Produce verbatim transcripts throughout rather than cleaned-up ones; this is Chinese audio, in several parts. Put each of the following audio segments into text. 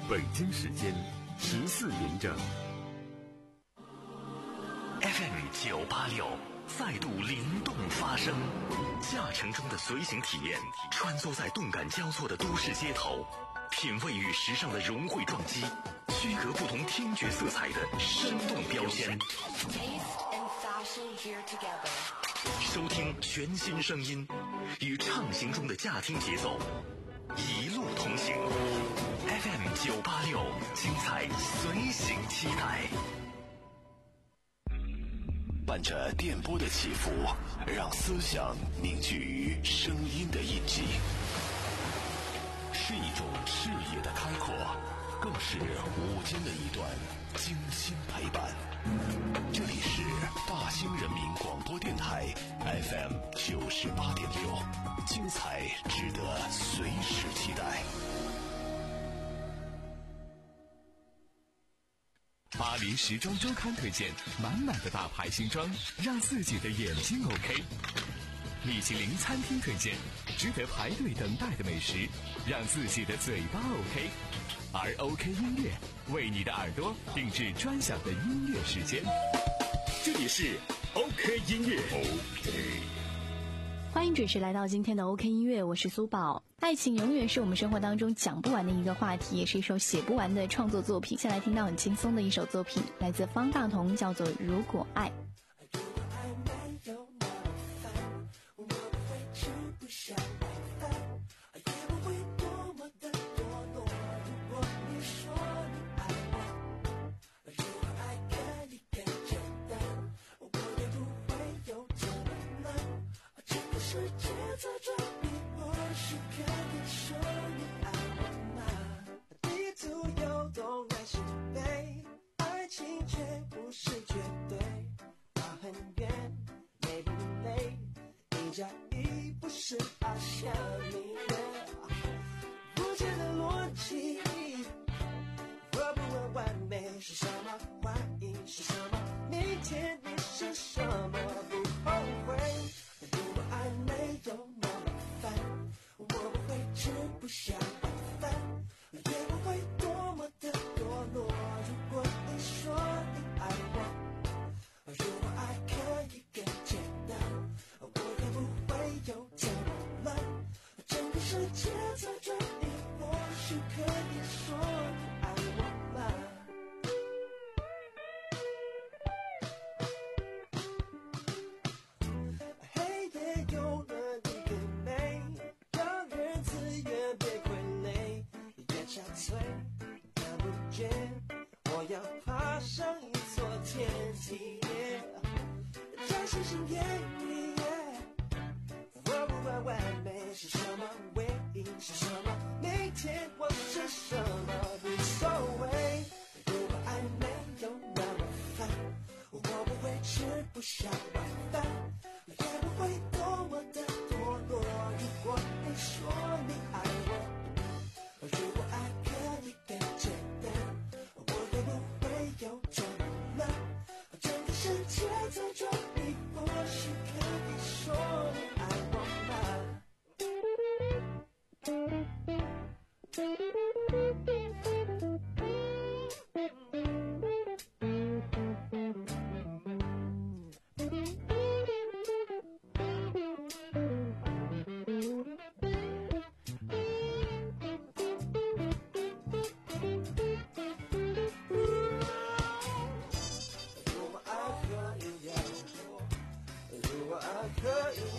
北京时间十四点整。 F M 九八六再度灵动发声，驾乘中的随行体验，穿梭在动感交错的都市街头，品味与时尚的融汇撞击，区隔不同听觉色彩的生动标签。收听全新声音，与畅行中的驾听节奏，一路同行。F M 九八六，精彩随行期待。 伴着电波的起伏，让思想凝聚于声音的印记，是一种视野的开阔，更是午间的一段精心陪伴。这里是大兴人民广播电台 F M 九十八点六，精彩值得随时期待。 巴黎时装周刊推荐满满的大牌新装，让自己的眼睛 OK。米其林餐厅推荐值得排队等待的美食，让自己的嘴巴 OK。而 OK 音乐为你的耳朵定制专享的音乐时间。这里是 OK 音乐 OK。 欢迎准时来到今天的 OK 音乐，我是苏宝。爱情永远是我们生活当中讲不完的一个话题，也是一首写不完的创作作品。先来听到很轻松的一首作品，来自方大同，叫做《如果爱》。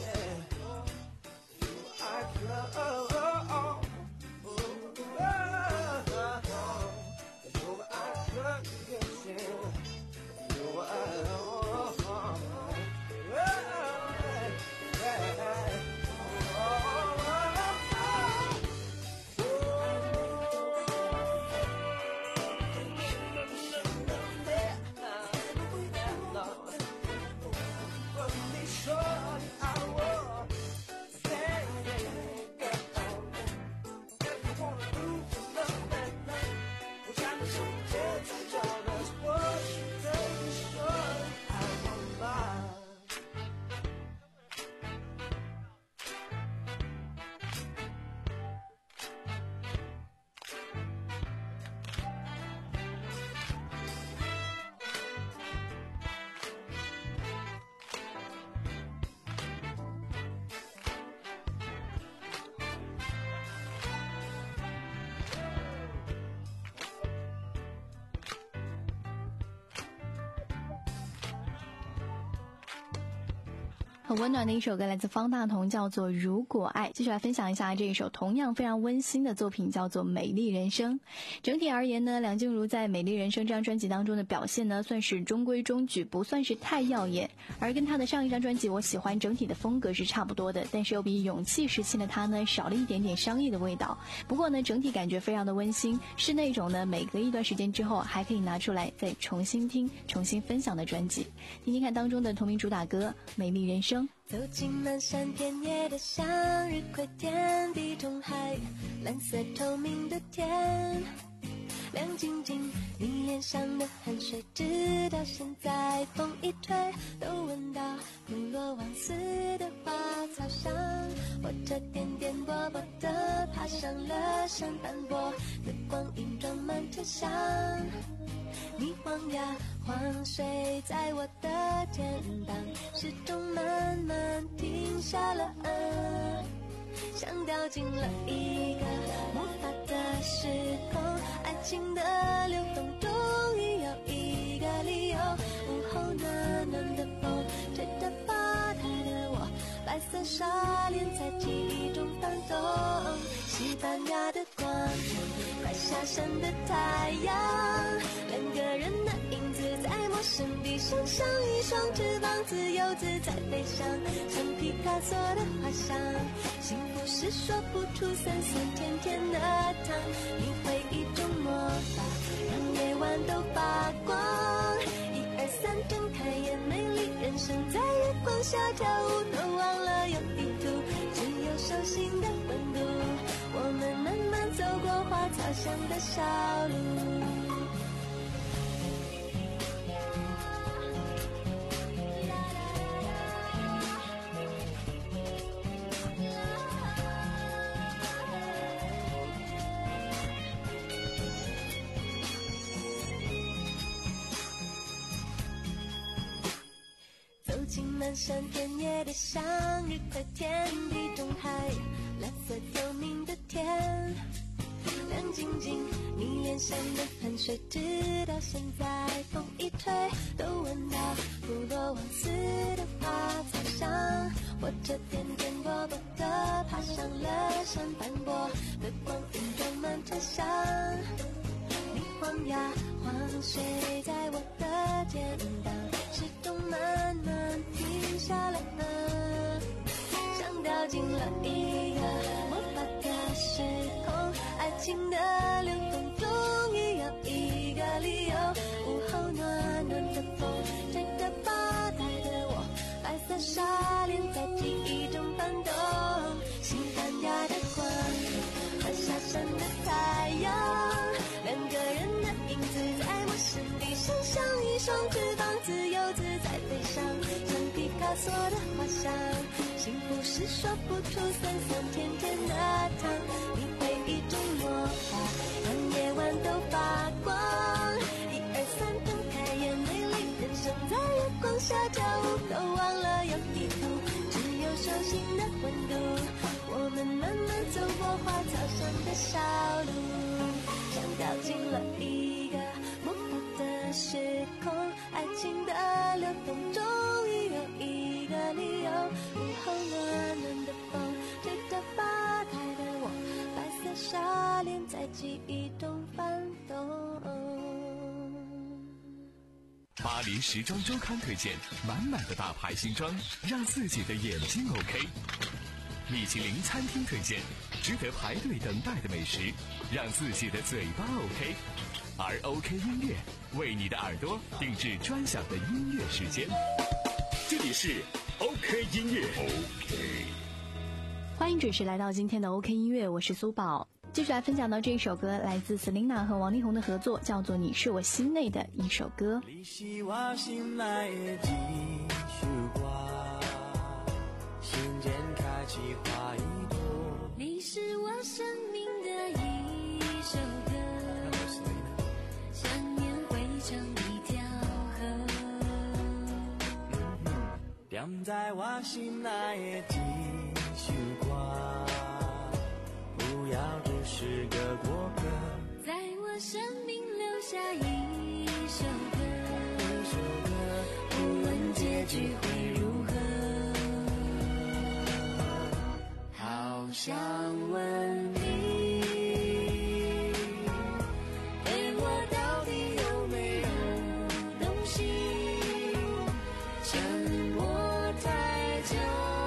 如果爱可以， 很温暖的一首歌，来自方大同，叫做《如果爱》。继续来分享一下这一首同样非常温馨的作品，叫做《美丽人生》。整体而言呢，梁静茹在《美丽人生》这张专辑当中的表现呢，算是中规中矩，不算是太耀眼。而跟她的上一张专辑《我喜欢》整体的风格是差不多的，但是又比勇气时期的她呢少了一点点商业的味道。不过呢，整体感觉非常的温馨，是那种呢每隔一段时间之后还可以拿出来再重新听、重新分享的专辑。听听看当中的同名主打歌《美丽人生》。 走进漫山遍野的向日葵田地中海，蓝色透明的天，亮晶晶，你脸上的汗水直到现在风一吹都闻到普罗旺斯的花草香。我这颠颠簸簸的爬上了山斑驳的光影装满车厢，你晃呀晃睡在我的肩膀，时钟慢慢停下了嗯，像掉进了一个魔法的时空，爱情的流动终于有一个理由。午后暖暖的风吹着吧台的我，白色纱帘在记忆中翻动，西班牙的广场，快下山的太阳，两个人的影子在陌生地上，像一双翅膀自由自在飞翔，像皮卡索的画像。幸福是说不出酸酸甜甜的糖，你会一种魔法让夜晚都发光。一二三睁开眼，美丽人生在月光下跳舞，都忘了有地图，只有手心的温度，我们慢慢走过花草香的小路。走进漫山遍野的向日葵田地中海，蓝色透明的天，亮晶晶，你脸上的汗水直到现在风一吹都闻到普罗旺斯的花草香。我这颠颠簸簸的爬上了山斑驳的光影装满车厢，你晃呀晃睡在我的肩膀，时钟慢慢停下了嗯，像掉进了一个魔法的时空，爱情的流动终于有一个理由。午后暖暖的风吹着吧台的我，白色纱帘在记忆中翻动，西班牙的广场，快下山的太阳，两个人的影子在陌生地上，像一双翅膀自由自在飞翔，像皮卡索的画像。幸福是说不出酸酸甜甜的糖，你会一种魔法让夜晚都发光。一二三睁开眼，美丽人生在月光下跳舞，都忘了有地图，只有手心的温度，我们慢慢走过花草香的小路，像掉进了一个魔法的时空，爱情的流动终于有一个理由。午后暖暖的风吹着吧台的我，白色纱帘在记忆中翻动。 巴黎时装周刊推荐满满的大牌新装，让自己的眼睛 OK。米其林餐厅推荐值得排队等待的美食，让自己的嘴巴 OK。而 OK 音乐为你的耳朵定制专享的音乐时间。 这里是 OK 音乐 OK。 欢迎准时来到今天的 OK 音乐，我是苏宝。继续来分享到这一首歌，来自 Selina 和王力宏的合作，叫做《你是我心内的一首歌》。 你是我心内的一首歌，心间开启花一朵。 你是我生命的一首歌，想念汇成一条河， 点在我心内的一首歌，不要只是个过客， 在我生命留下一首歌， 一首歌， 不论结局会如何。 想问你，对我到底有没有动心？沉默太久，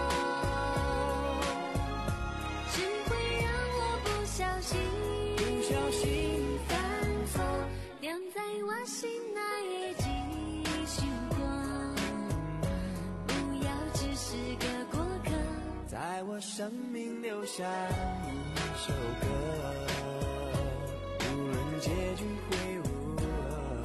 只会让我不小心， 不小心犯错，晾在我心内的一束光，不要只是个过客， 在我生命留下一首歌，无论结局会如何。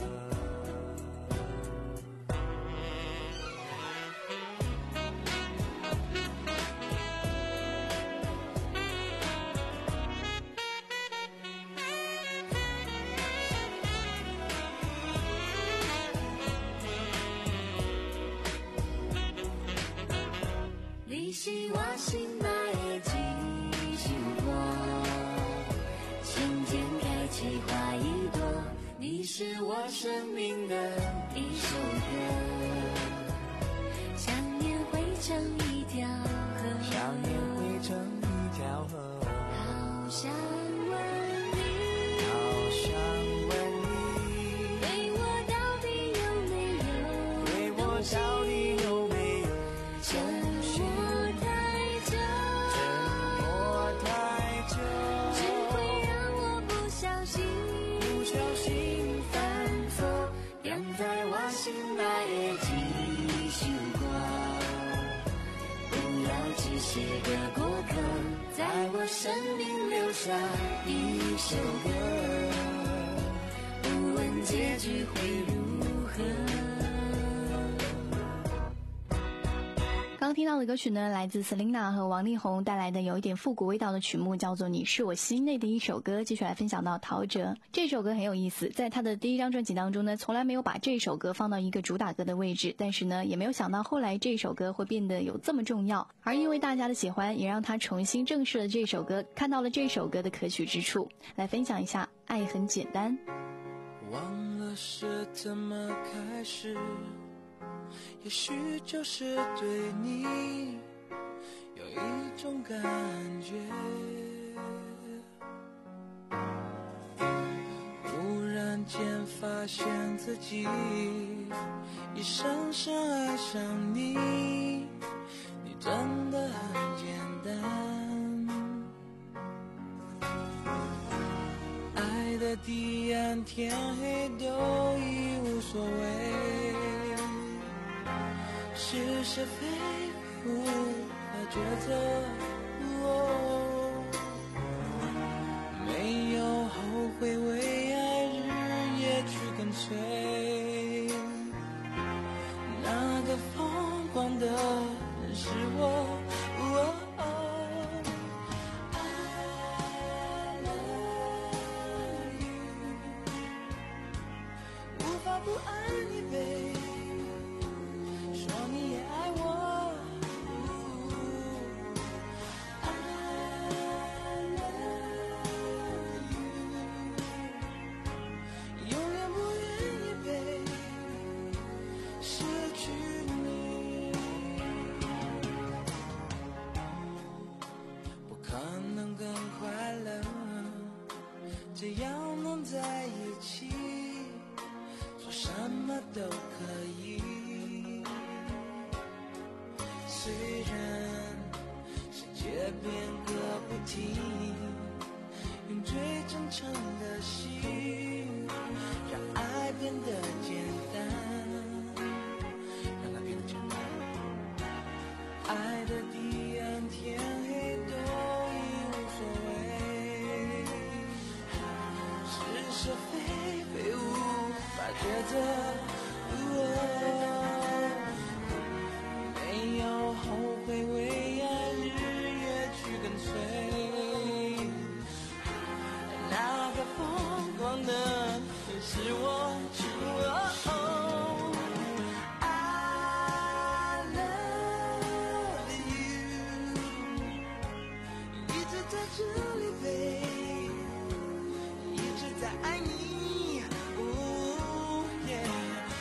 你是我心内的一束光，心间开启花一朵，你是我生命的一首歌，想念汇成一条河， 想念汇成一条河， 好想问你， 好想问你， 对我到底有没有对我动心？ 到底有没有沉默太久， 沉默太久， 只会让我不小心， 不小心犯错，晾在我心内的一束光，不要只是个过客，在我生命留下一首歌，无论结局会如何。 刚听到的歌曲呢，来自 Selina 和王力宏带来的有一点复古味道的曲目，叫做《你是我心内的一首歌》。继续来分享到陶喆，这首歌很有意思，在他的第一张专辑当中呢，从来没有把这首歌放到一个主打歌的位置，但是呢，也没有想到后来这首歌会变得有这么重要，而因为大家的喜欢，也让他重新正视了这首歌，看到了这首歌的可取之处。来分享一下《爱很简单》。 忘了是怎么开始，也许就是对你有一种感觉，忽然间发现自己已深深爱上你，你真的很简单，爱的地暗天黑都已无所谓，是是非无法抉择，哦，没有后悔，为爱日夜去跟随，那个疯狂的人是我，哦哦I love you， 无法不爱你baby，说你也爱我， I love you， 永远不愿意被失去你，不可能更快乐，只要能在一起，做什么都可以，虽然世界变个不停，用最真诚的心，让爱变得简单，让它变得简单，爱的地暗天黑都已无所谓，是是非非无法抉择，哦，没有后悔，为爱日夜去跟随，那个疯狂的是我，是我，哦，I love you， 一直在这里babe，一直在爱你，哦，yeah，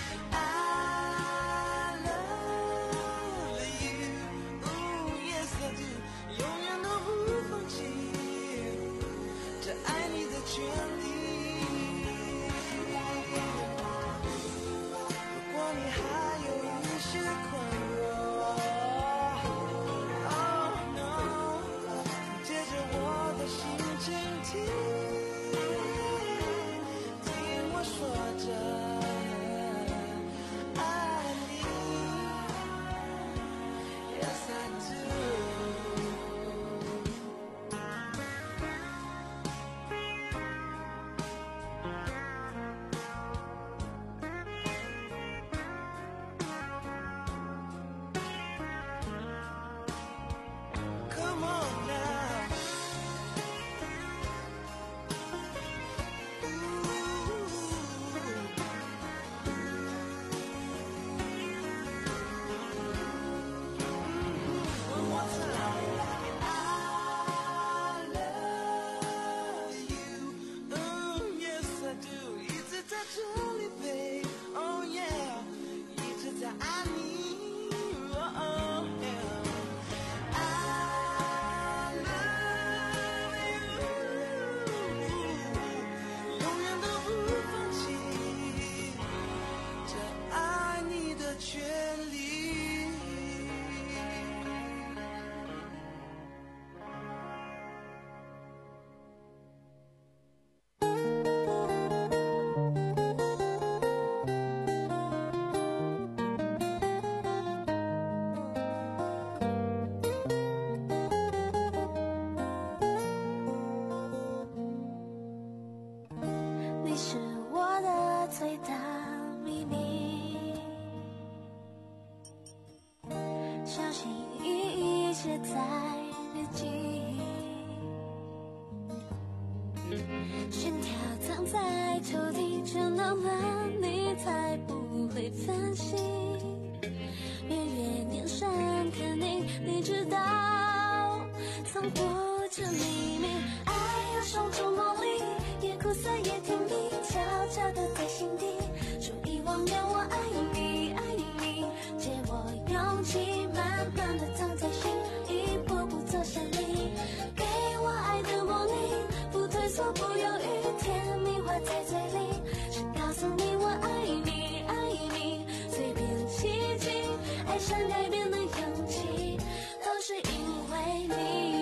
色也甜蜜，悄悄地在心底说一忘掉我爱你爱你，借我勇气慢慢地藏在心，一步步走向你，给我爱的魔力，不退缩不犹豫，甜蜜话在嘴里，是告诉你我爱你爱你，随便奇迹，爱上改变的勇气，都是因为你。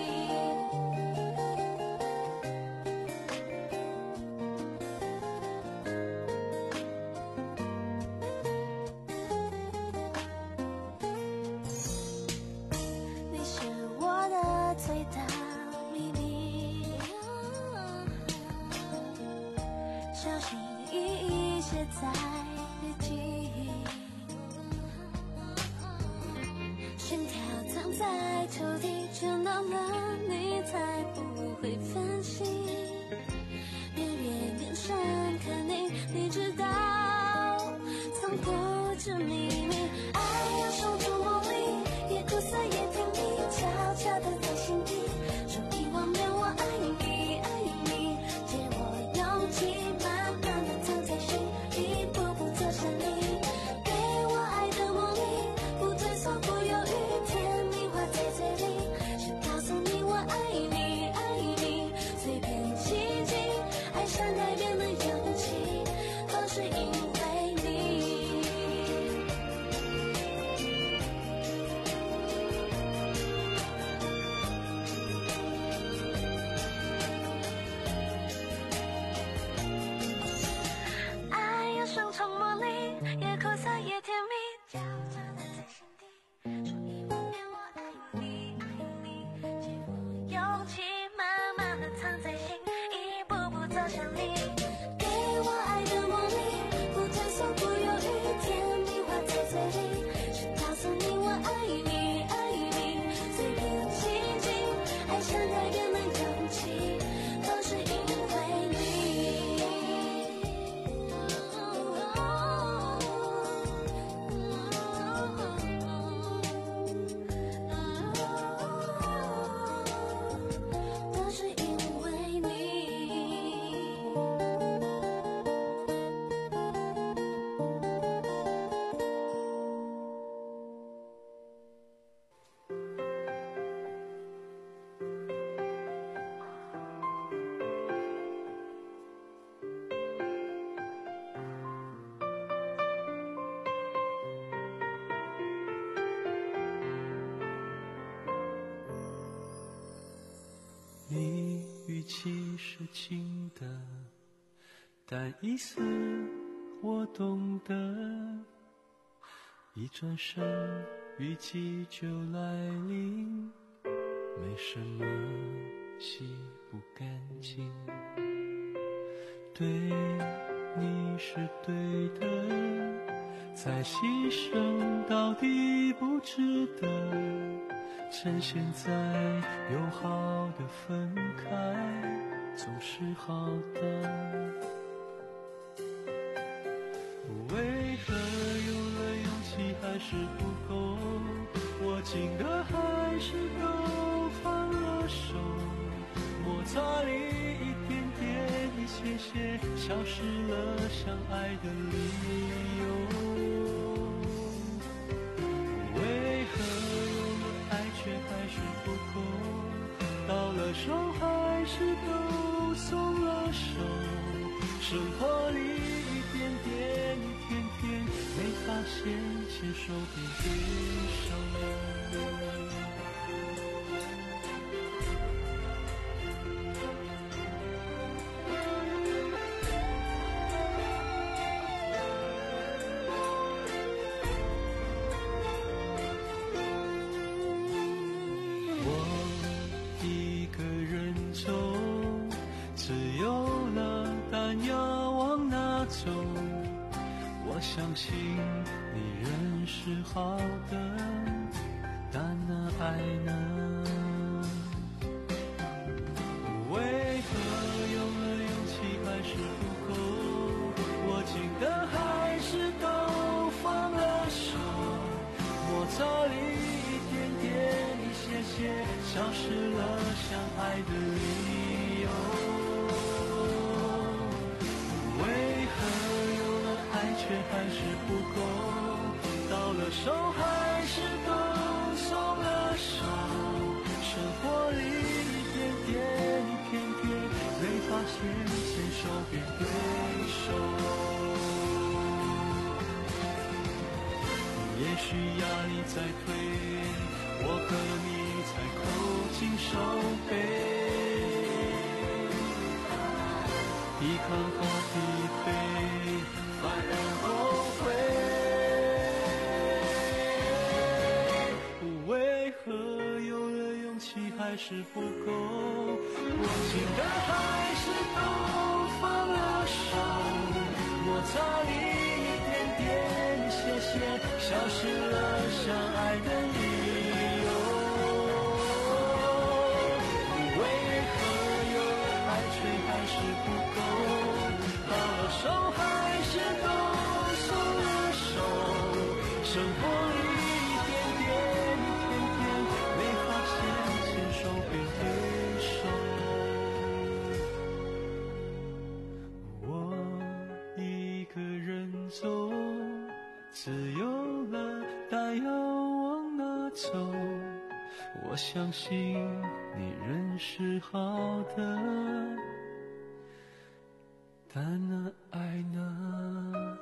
你是我的最大秘密，小心翼翼写在日记，心跳藏在抽屉，就到了你才不会分心，远远眼神看你，你知道藏不住秘密，爱要送出魔力，也苦涩也甜蜜，悄悄地在心底说一忘掉我爱你爱你，借我勇气慢慢地藏在心，一步步走向你，给我爱的魔力，不退缩不犹豫，甜蜜话在嘴里，是告诉你我爱你爱你，随便奇迹，爱上改变的勇气，都是因为你。爱有双重魔力，也苦涩也甜蜜，悄悄地在心底说一忘掉我爱你爱你，借我勇气慢慢地藏在心，一步步走向你，给我爱的魔力，不退缩不犹豫，甜蜜话在嘴里，是告诉你我爱你爱你，随便奇迹，爱上改变的勇气，都是因为你。都是因为你。 你语气是轻的，但意思我懂得，一转身雨季就来临，没什么洗不干净，对你是对的，再牺牲到底不值得，趁现在友好的分开总是好的，为何有了勇气还是不够，握紧的还是都放了手，摩擦里一点点一些些消失了相爱的理由，为何有了爱却还是不够，到了手还是都松了手，生活里一点点一天天没发现牵手变对手。我相信你人是好的，但那爱呢？为何有了勇气还是不够，握紧的还是都放了手，摩擦里一点点一些些消失了相爱的理由。 不够，到了手还是都松了手，生活里一点点一片片，没发现牵手变对手。也许压力在推，我和你才扣紧手背，抵抗后疲惫，反而后悔。为何有了勇气还是不够，握紧的还是都放了手，摩擦里一点点谢谢，消失了相爱的理由。为何有了爱却还是不够，到了手还是都松了手，生活里一点点一片片，没发现牵手变对手。我一个人走，自由了，但要往哪走？我相信你人是好的，但那爱呢？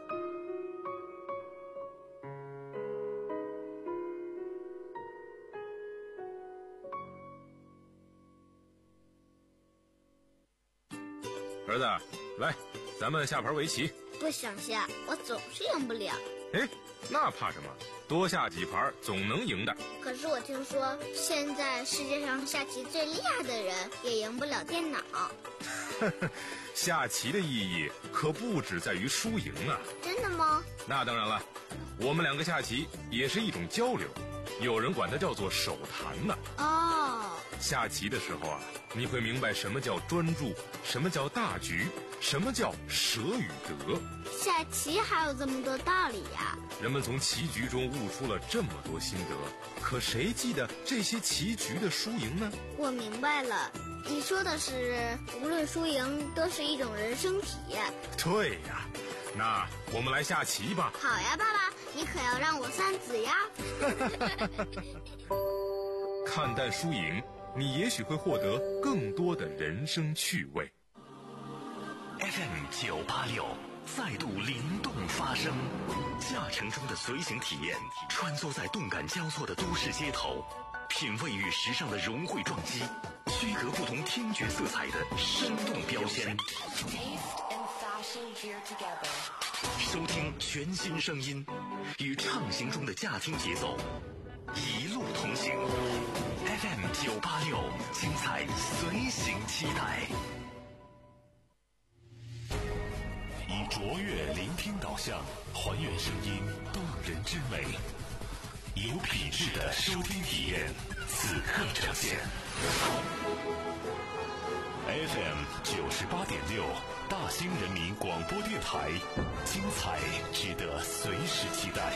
儿子，来，咱们下盘围棋。 不想下，我总是赢不了。 哎，那怕什么？多下几盘总能赢的。 可是我听说，现在世界上下棋最厉害的人也赢不了电脑。 下棋的意义可不只在于输赢啊。 真的吗？ 那当然了，我们两个下棋也是一种交流，有人管它叫做手谈呢。 哦， 下棋的时候啊，你会明白什么叫专注，什么叫大局，什么叫舍与得。 下棋还有这么多道理呀！ 人们从棋局中悟出了这么多心得，可谁记得这些棋局的输赢呢？ 我明白了，你说的是无论输赢都是一种人生体验。 对呀，那我们来下棋吧。 好呀，爸爸，你可要让我三子呀。 看淡输赢，你也许会获得更多的人生趣味。 F M 九八六再度灵动发声，驾乘中的随行体验，穿梭在动感交错的都市街头，品味与时尚的融汇撞击，区隔不同听觉色彩的生动标签。收听全新声音，与畅行中的驾听节奏，一路同行。F M 九八六，精彩随行期待。 以卓越聆听导向，还原声音动人之美，有品质的收听体验，此刻呈现。F M 九十八点六，大兴人民广播电台，精彩值得随时期待。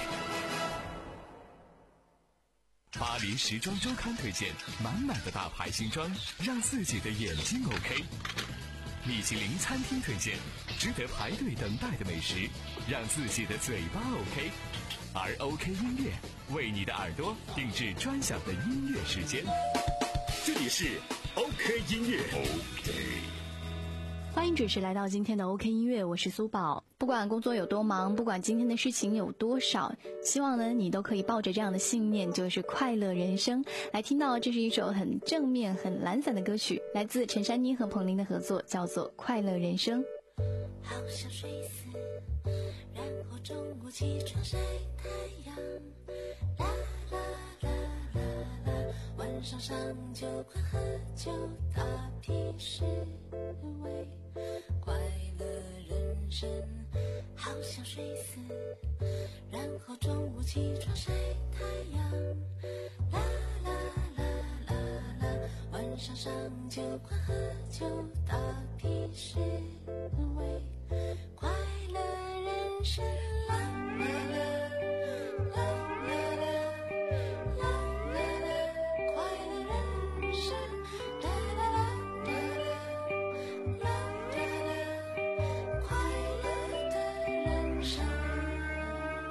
巴黎时装周刊推荐满满的大牌新装，让自己的眼睛 OK。米其林餐厅推荐值得排队等待的美食，让自己的嘴巴 OK。而 OK 音乐为你的耳朵定制专享的音乐时间。这里是 OK 音乐 OK。 欢迎准时来到今天的 OK 音乐，我是苏宝。不管工作有多忙，不管今天的事情有多少，希望呢你都可以抱着这样的信念，就是快乐人生。来听到这是一首很正面很懒散的歌曲，来自陈珊妮和彭羚的合作，叫做《快乐人生》。 好想睡死，然后中午起床晒太阳，啦啦啦啦啦，晚上上酒馆喝酒打屁是味，快乐人生。好想睡死，然后中午起床晒太阳，啦啦啦啦啦，晚上上酒馆喝酒打屁是味，快乐人生，啦啦啦啦啦啦啦啦啦，快乐人生，啦啦啦啦啦啦啦啦，快乐的人生。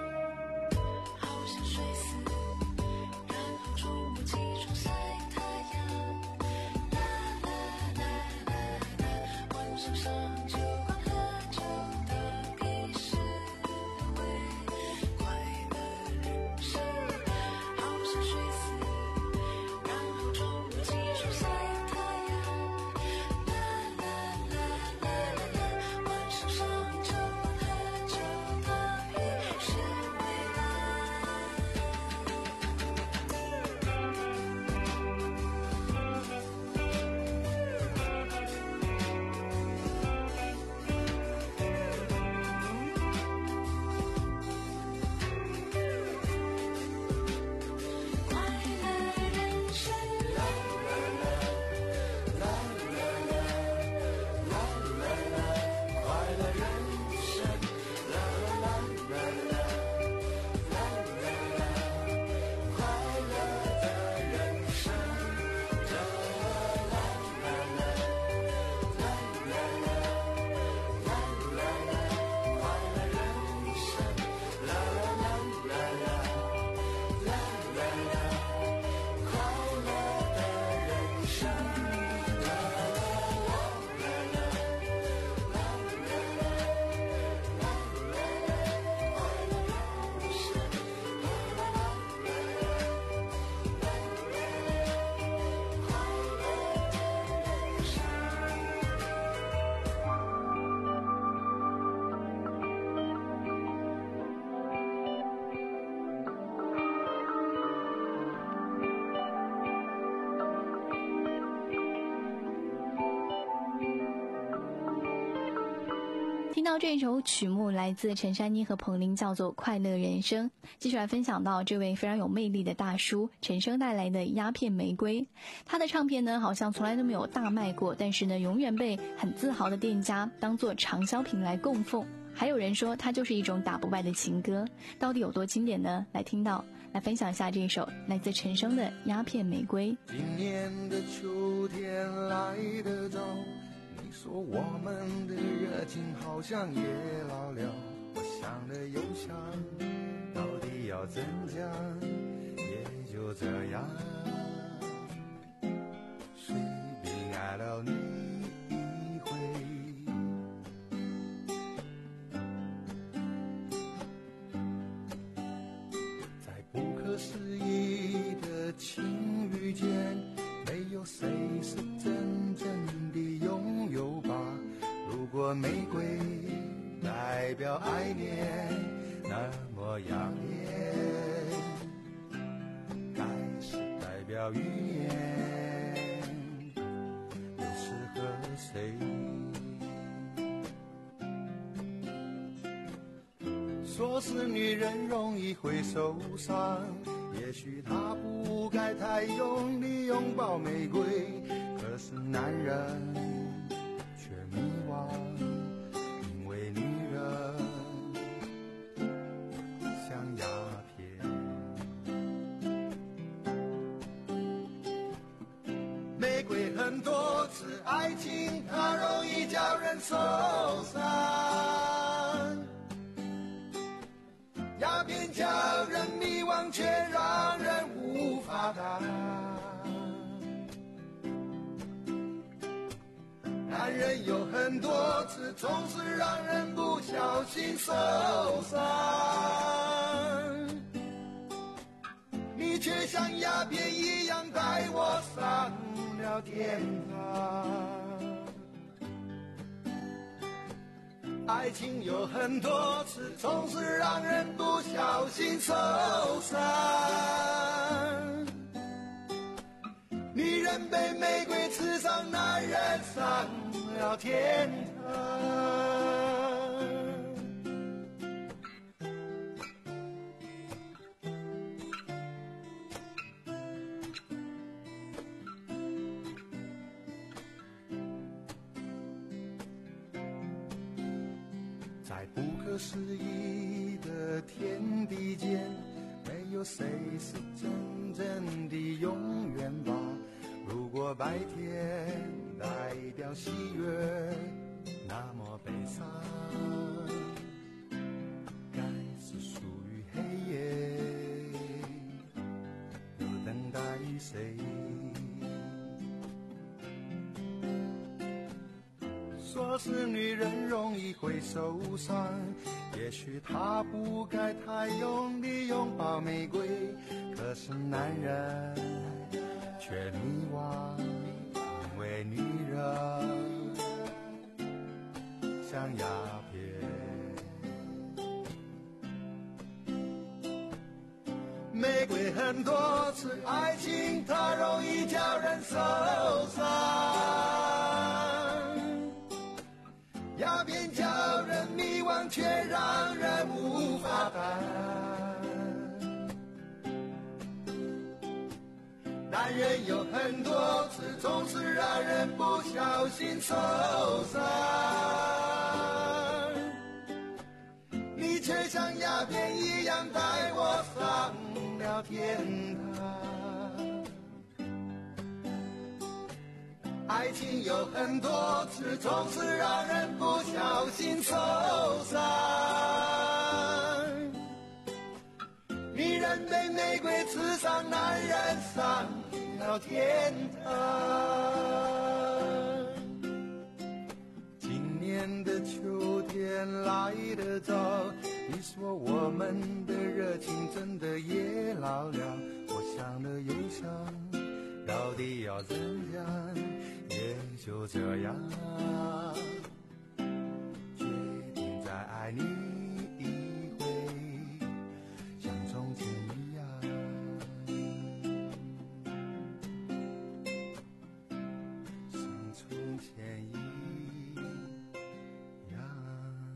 听到这首曲目来自陈珊妮和彭羚，叫做《快乐人生》。继续来分享到这位非常有魅力的大叔陈升带来的《鸦片玫瑰》。他的唱片呢好像从来都没有大卖过，但是呢永远被很自豪的店家当作畅销品来供奉。还有人说它就是一种打不败的情歌，到底有多经典呢？来听到来分享一下这一首来自陈升的《鸦片玫瑰》。 今年的秋天来得早，你说我们的热情好像也老了，我想了又想，到底要怎讲，也就这样，随便爱了你一回。在不可思议的情遇间，没有谁是真正的拥有吧。如果玫瑰代表爱恋那么养眼，该是代表语言，又适合谁？说是女人容易会受伤，也许她不该太用力拥抱玫瑰，可是男人却迷惘，因为女人像鸦片。玫瑰很多次，爱情它容易叫人受伤，鸦片叫人迷惘，却让人无法答。男人有很多次，总是让人不小心受伤，你却像鸦片一样带我上了天堂。爱情有很多次，总是让人不小心受伤，女人被玫瑰刺伤，男人上了天堂。在不可思议的天地间，没有谁是真正的永远吧。如果白天代表喜悦，那么悲伤该是属于黑夜，又等待谁？说是女人容易会受伤，也许她不该太用力拥抱玫瑰，可是男人却迷惘，因为女人像鸦片。玫瑰很多次，爱情它容易叫人受伤，鸦片叫人迷惘，却让人无法答。男人有很多次，总是让人不小心受伤，你却像鸦片一样带我上了天堂。爱情有很多次，总是让人不小心受伤，女人被玫瑰刺伤，男人上了天堂。今年的秋天来得早，你说我们的热情真的也老了，我想了又想，到底要怎样，也就这样，决定再爱你一回，像从前一样，像从前一样。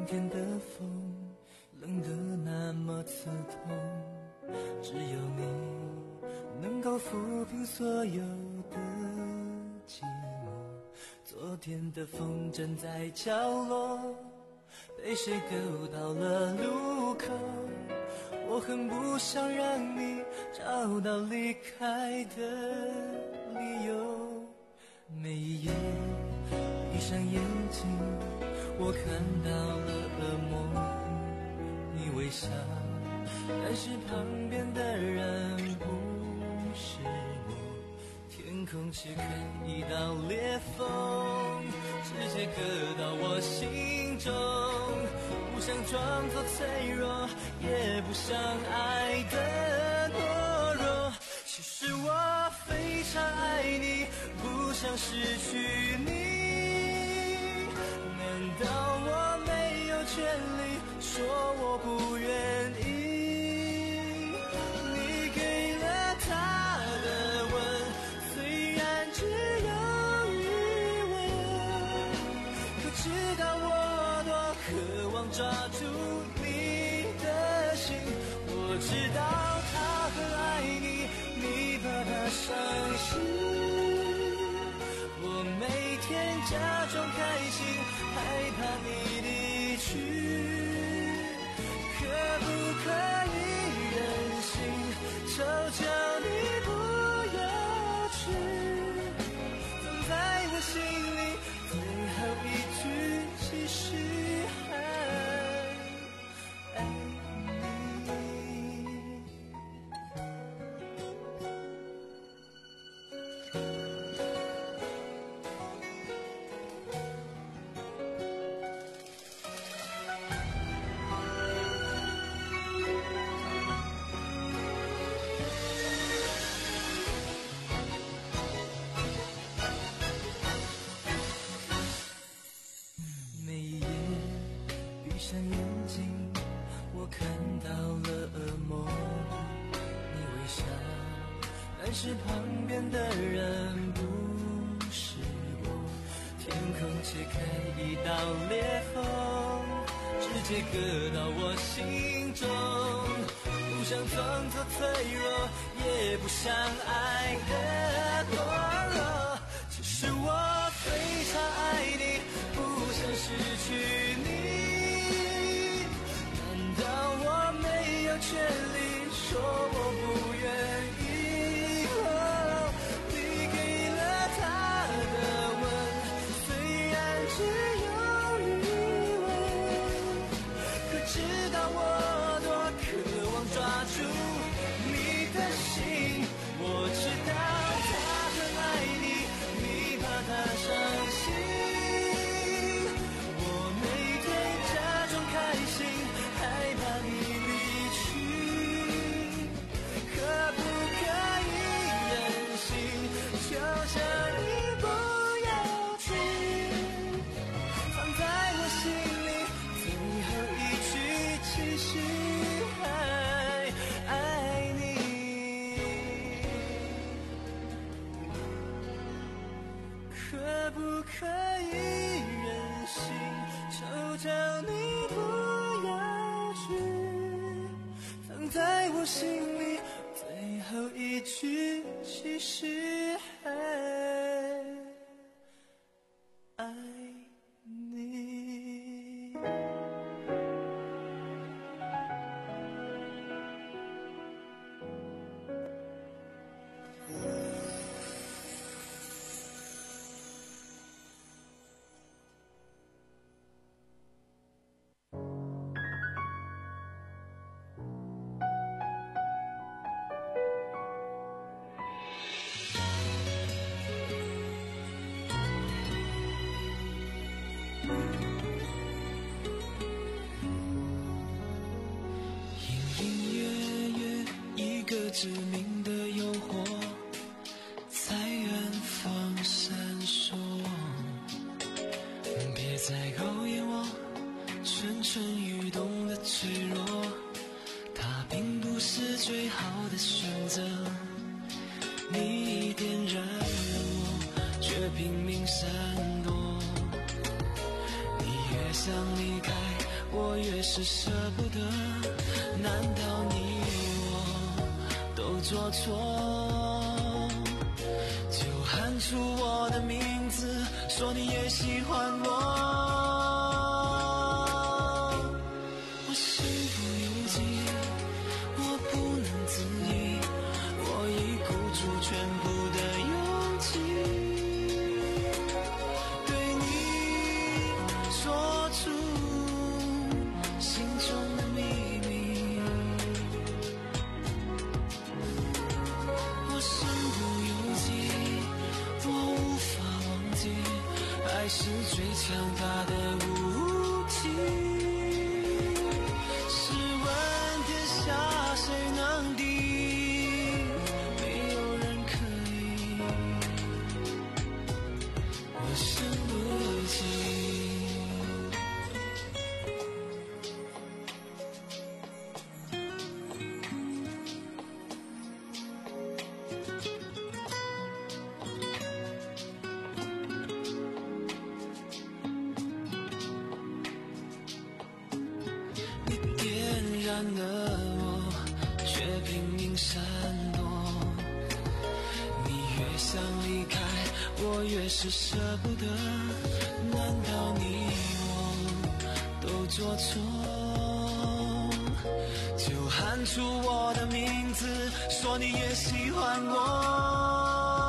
天的风冷得那么刺痛，只有你能够抚平所有的寂寞。昨天的风筝在角落，被谁丢到了路口，我很不想让你找到离开的理由。每一夜闭上眼睛，我看到了恶梦，你微笑，但是旁边的人不是我。天空切开一道裂缝，直接割到我心中，不想装作脆弱，也不想爱的懦弱。其实我非常爱你，不想失去你。难道我没有权利说我不愿意？你给了他的吻，虽然只有余温，可知道我多渴望抓住你的心。我知道他很爱你，你怕他伤心。我每天假装开心，害怕你离去，可不可以任性，求求你不要去。放在我心里最后一句，其实还爱你。但是旁边的人不是我，天空切开一道裂缝，直接割到我心中，不想装作脆弱，也不想爱的懦弱。其实我非常爱你，不想失去你。难道我没有权利说我不愿意？我知道他很爱你，你怕他伤心。我每天假装开心，害怕你离去，可不可以任性，求求你不要去。放在我心里最后一句，其实还爱你。可不可以任性，求求你不要去。放在我心里最后一句，其实还爱你。致命的诱惑在远方闪烁，别再考验我蠢蠢欲动的脆弱，它并不是最好的选择。你点燃了我，却拼命闪躲，你越想离开我越是舍不得。难道你我都做错？就喊出我的名字，说你也喜欢我。我身不由己，我不能自已，我已鼓足全部的勇气，对你说出心中的秘密。我身不由己，我无法忘记，爱是最强大的武器。试问天下谁能敌？没有人可以。我身不由己。然了我，却拼命闪躲。你越想离开，我越是舍不得。难道你我都做错？就喊出我的名字，说你也喜欢我。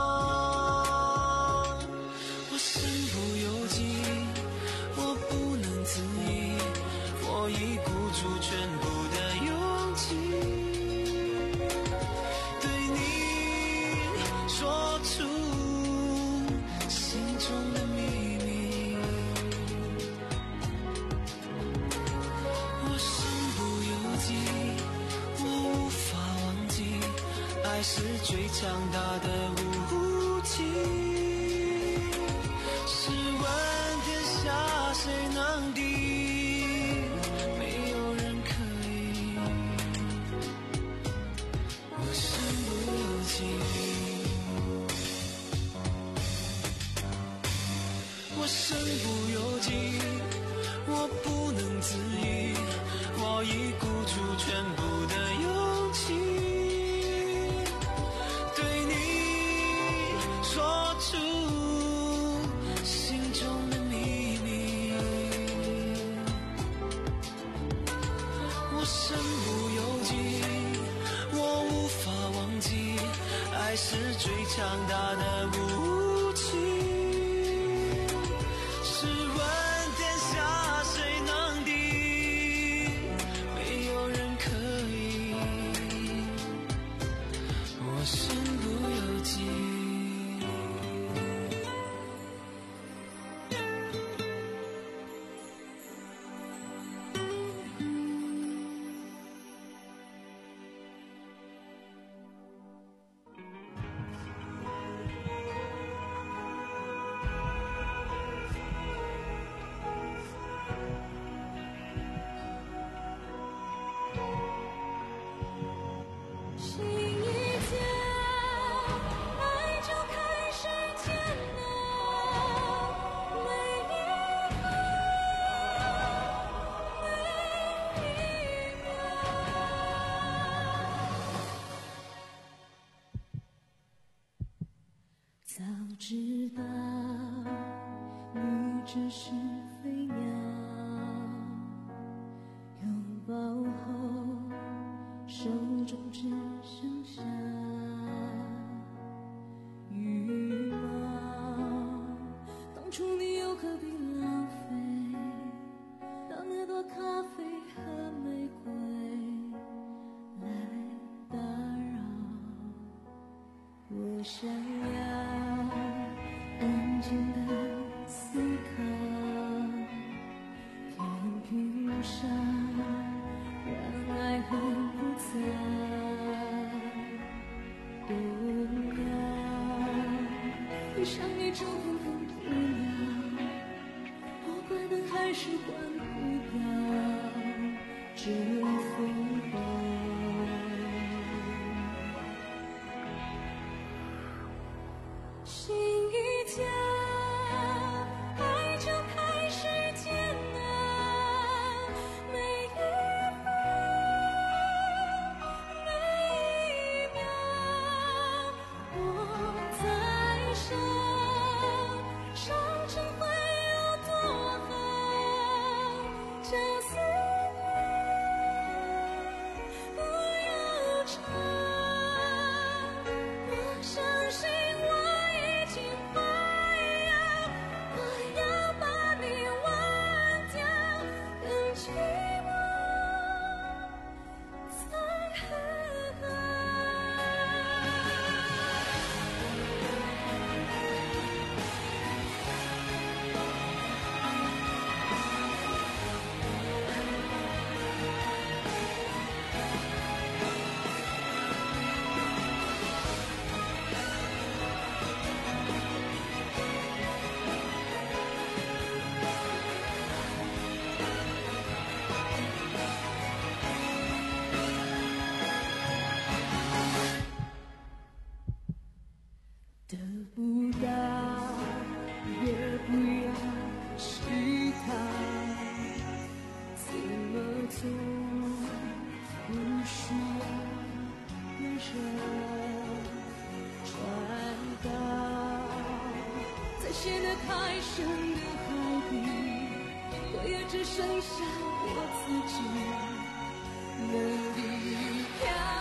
我身不由己，我不能自已，我已鼓足全部的勇气，对你说出心中的秘密。我身不由己，我无法忘记，爱是最强大的武器。试问天下谁能敌？我身不由己，我不能自已，我已鼓足全部的勇气，对你说出心中的秘密。我身不由己，我无法忘记，爱是最强大的武器。试问天下谁能敌？没有人可以。我身不由己。 早知道你只是飞鸟，拥抱后手中只剩下羽毛。当初你又何必浪费到那朵咖啡和玫瑰来打扰？我想要安静的思考，天平上让爱很复杂，动摇。遇上你就偏偏不了，我关灯还是关不掉这风暴。心一跳，爱就开始煎熬，每想我自己能离开。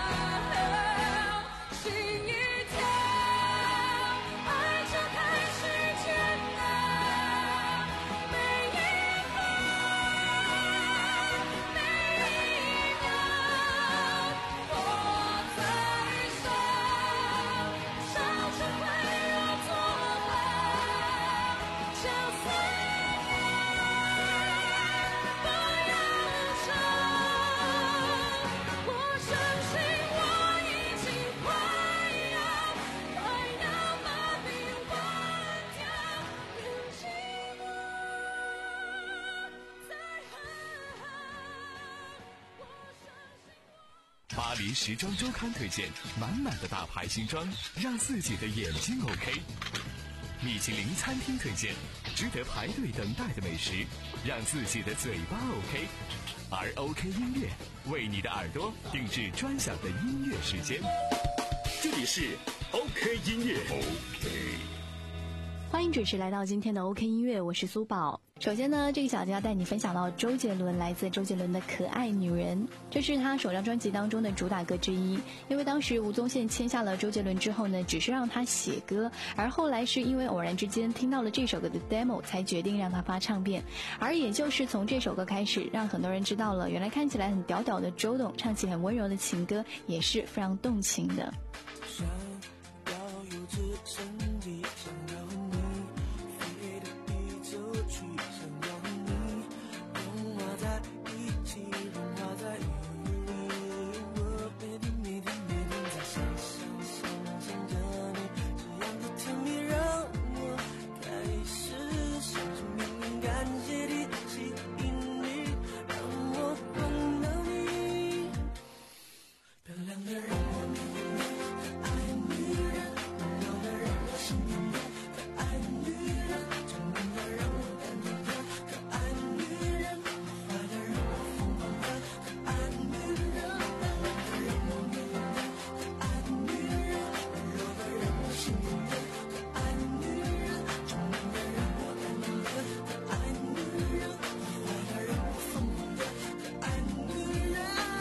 巴黎时装周刊推荐满满的大牌新装，让自己的眼睛 OK。米其林餐厅推荐值得排队等待的美食，让自己的嘴巴 OK。而 OK 音乐为你的耳朵定制专享的音乐时间。 这里是 OK 音乐 OK。 欢迎准时来到今天的 OK 音乐，我是苏宝。首先呢，这个小节要带你分享到周杰伦，来自周杰伦的《可爱女人》，这是他首张专辑当中的主打歌之一。因为当时吴宗宪签下了周杰伦之后呢，只是让他写歌，而后来是因为偶然之间听到了这首歌的 demo， 才决定让他发唱片。而也就是从这首歌开始，让很多人知道了，原来看起来很屌屌的周董，唱起很温柔的情歌，也是非常动情的。 想要有只身体，想要你飞得比走去，想要你融化在一起，融化在雨里。我每天每天每天在想想想想着你，这样的甜蜜让我开始相信命运，感谢你吸引你，让我碰到你。漂亮的让我迷恋，可爱女人，温柔的让我心疼的，可爱女人，聪明的让我感动的，可爱女人，坏的让我疯狂的，可爱女人，浪漫的让我迷恋的，可爱女人，温柔的让我心疼的，可爱女人，聪明的让我感动的，可爱女人，坏的让我疯狂的，可爱女人。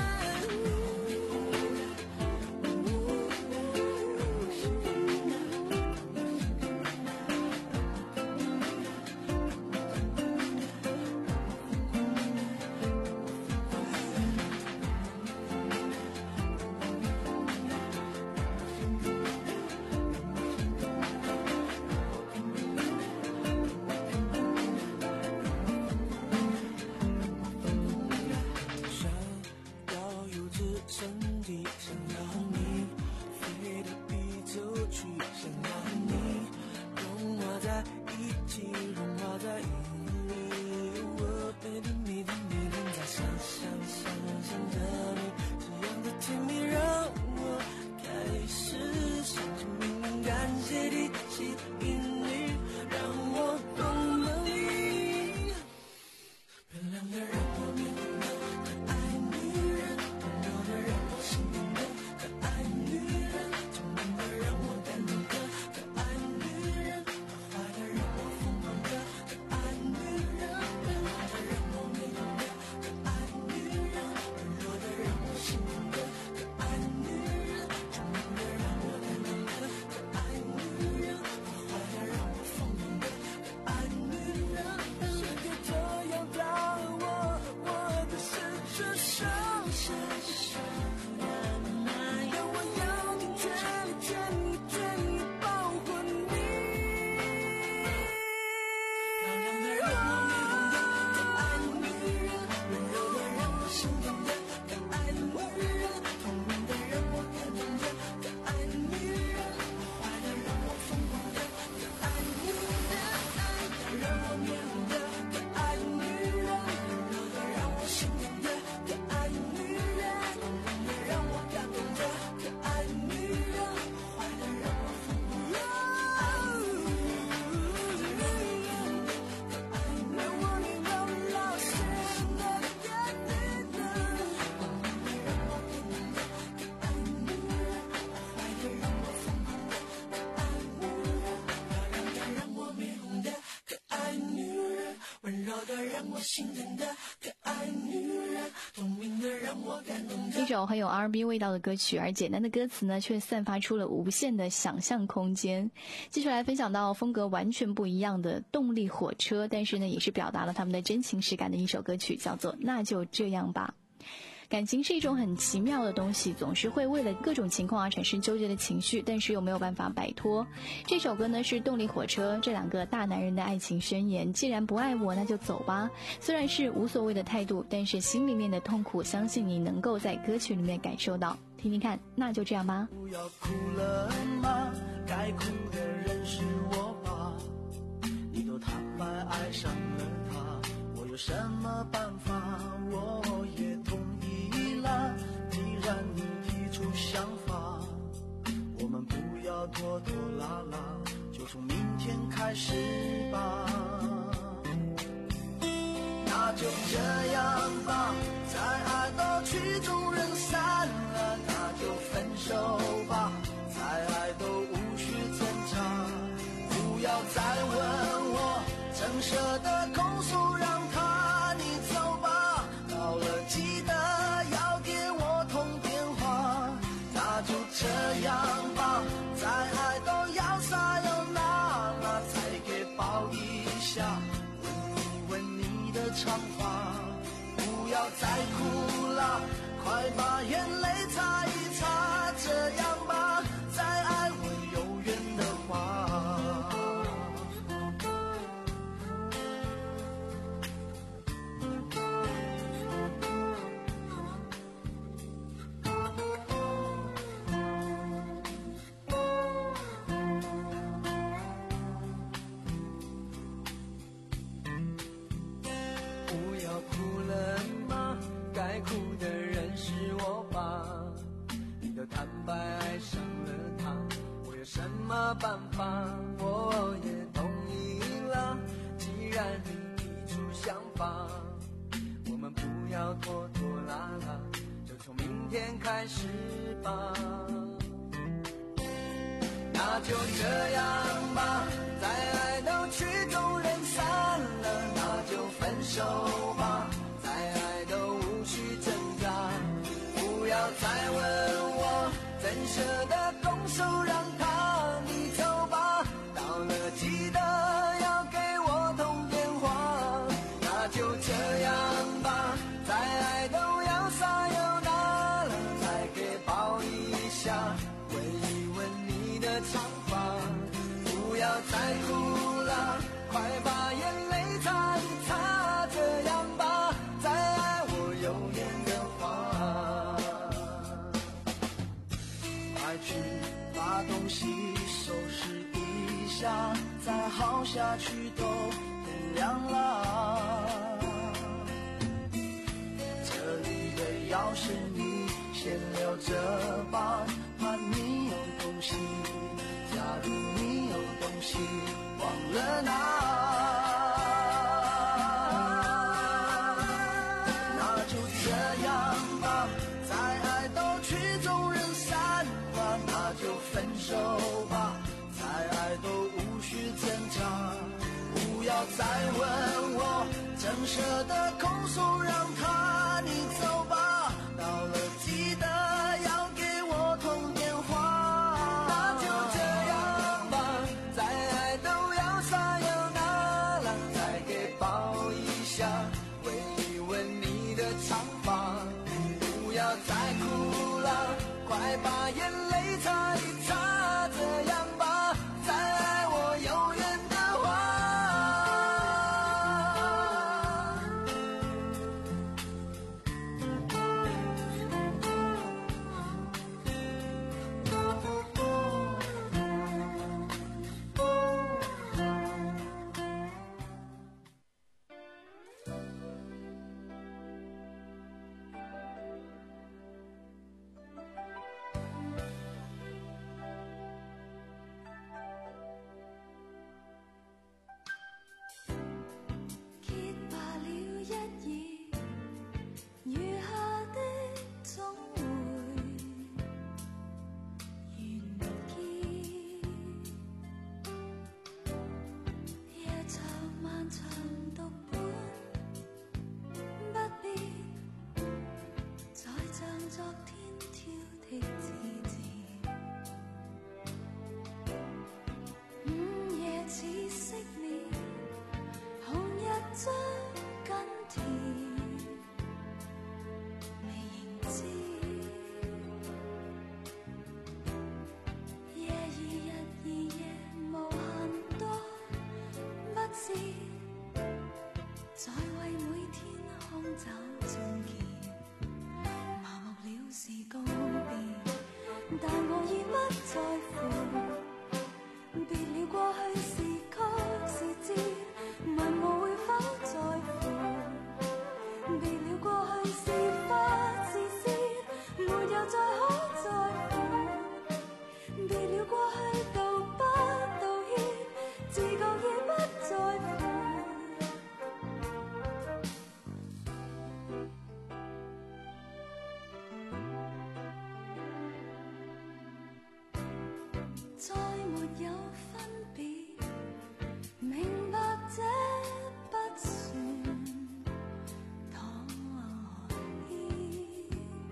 想要有只身体，想要你飞得比走去，想要你融化在一起，融化在雨里。我每天每天每天在想想想想着你，这样的甜蜜让我开始相信命运，感谢你吸引你，让我懂了你。漂亮的让我迷恋的，可爱女人，温柔的让我心疼的，可爱女人，聪明的让我感动的，可爱女人，坏的让我疯狂的，可爱女人，浪漫的让我迷恋的，可爱女人，温柔的让我心疼的，可爱女人，聪明的让我感动的，可爱女人，坏的让我疯狂的，可爱女人，谁可这样到我，我的失去伤心，让我用尽全力全力全力保护你。漂亮的让我迷恋的，可爱女人，温柔的让我心疼的，可爱女人，聪明的让我感动的，可爱女人，坏的让我疯狂的，可爱女人，让我迷恋的，可爱女人，温柔的让我心疼的，可爱女人，聪明的让我感动的，可爱女人，坏的让我疯狂的，可爱女人，可爱女温柔的让我心疼的可爱女人，聪明的让我感动的。 一首很有 R and B 味道的歌曲，而简单的歌词呢，却散发出了无限的想象空间。接下来分享到风格完全不一样的动力火车，但是呢，也是表达了他们的真情实感的一首歌曲，叫做《那就这样吧》。感情是一种很奇妙的东西，总是会为了各种情况而产生纠结的情绪，但是又没有办法摆脱。这首歌呢是动力火车这两个大男人的爱情宣言，既然不爱我那就走吧。虽然是无所谓的态度，但是心里面的痛苦相信你能够在歌曲里面感受到。听听看，那就这样吧。 不要哭了吗？该哭的人是我吧？你都坦白爱上了他，我有什么办法？我也同意了，既然你提出想法，我们不要拖拖拉拉，就从明天开始吧。那就这样吧，再爱到曲终人散了，那就分手吧，再爱都无需挣扎，不要再问我，诚实的控诉让他你走吧，到了记得要给我通电话。那就这样吧，再爱都要撒又那那再给抱一下，吻一吻你的长发，不要再哭了，快把眼泪擦一擦，这样吧，再爱我有缘的话。不要哭了吗？该哭的人是我吧？你都坦白爱上了他，我有什么办法？我也同意了，既然你提出想法，我们不要拖拖拉拉，就从明天开始吧。那就这样吧，再爱都曲终人散了，那就分手吧，再爱都无需挣扎，不要再问我，怎舍得拱手让他你走吧，到了记得要给我通电话。那就这样吧，再爱都要撒又那了，再给抱一下，吻一吻你的长发，不要再哭了，快把眼泪擦一擦，这样吧，再爱我有缘的话。快去把东西收拾一下，再耗下去都天亮了。这里的钥匙你先留着吧，怕你有东西，假如你有东西忘了拿，那就这样吧，再爱都曲终人散了，那就分手吧，再爱都无需挣扎，不要再问我，真舍得控诉让他你走吧，到了记得要给我通电话。那就这样吧，再爱都要撒又那了，再给抱一下，吻一吻你的长发，不要再哭了，快把眼泪擦一擦，这样吧，再爱我有缘的话。 漫長獨背。 將根甜，未認知。夜已日已夜無限多，不知在為每天空找終結，麻木了是告別，但我已不在乎，別了過去是曲是折，問我會否在乎，別了過去是發是泄，沒有再可在乎，別了過去道不道歉，自覺已不在乎。再沒有分別，明白這不算妥協。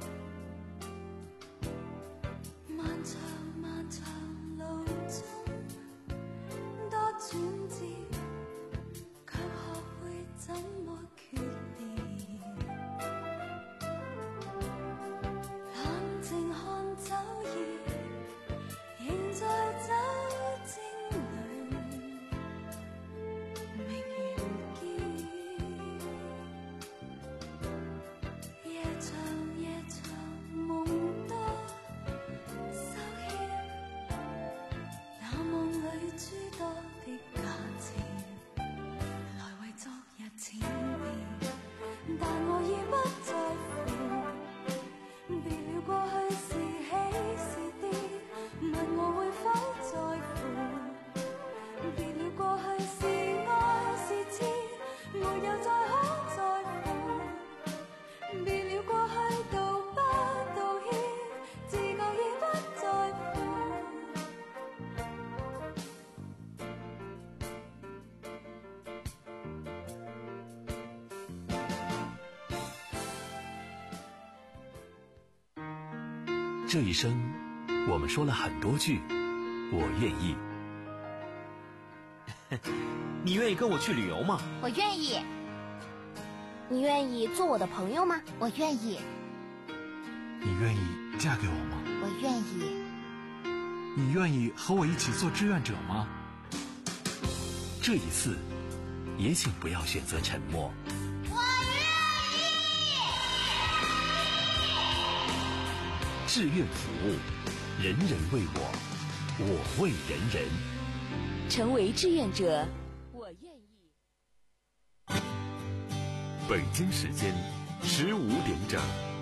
漫長漫長路中多轉折，卻學會怎麼決裂。冷靜看走意，仍在酒精裏未完結。夜長夜長夢多羞怯，那夢裏諸多的假設，來為昨日淺別，但我已不在乎，別了過去是喜是跌，問我會否在乎，別了過去是愛是痴，沒有再可在乎，別了過去道不道歉，自覺已不在乎。 这一生，我们说了很多句我愿意。 你愿意跟我去旅游吗？ 我愿意。你愿意做我的朋友吗？我愿意。 你愿意嫁给我吗？ 我愿意。 你愿意和我一起做志愿者吗？ 这一次，也请不要选择沉默。 我愿意。 志愿服务，人人为我，我为人人。 成为志愿者，我愿意。 北京时间十五点整。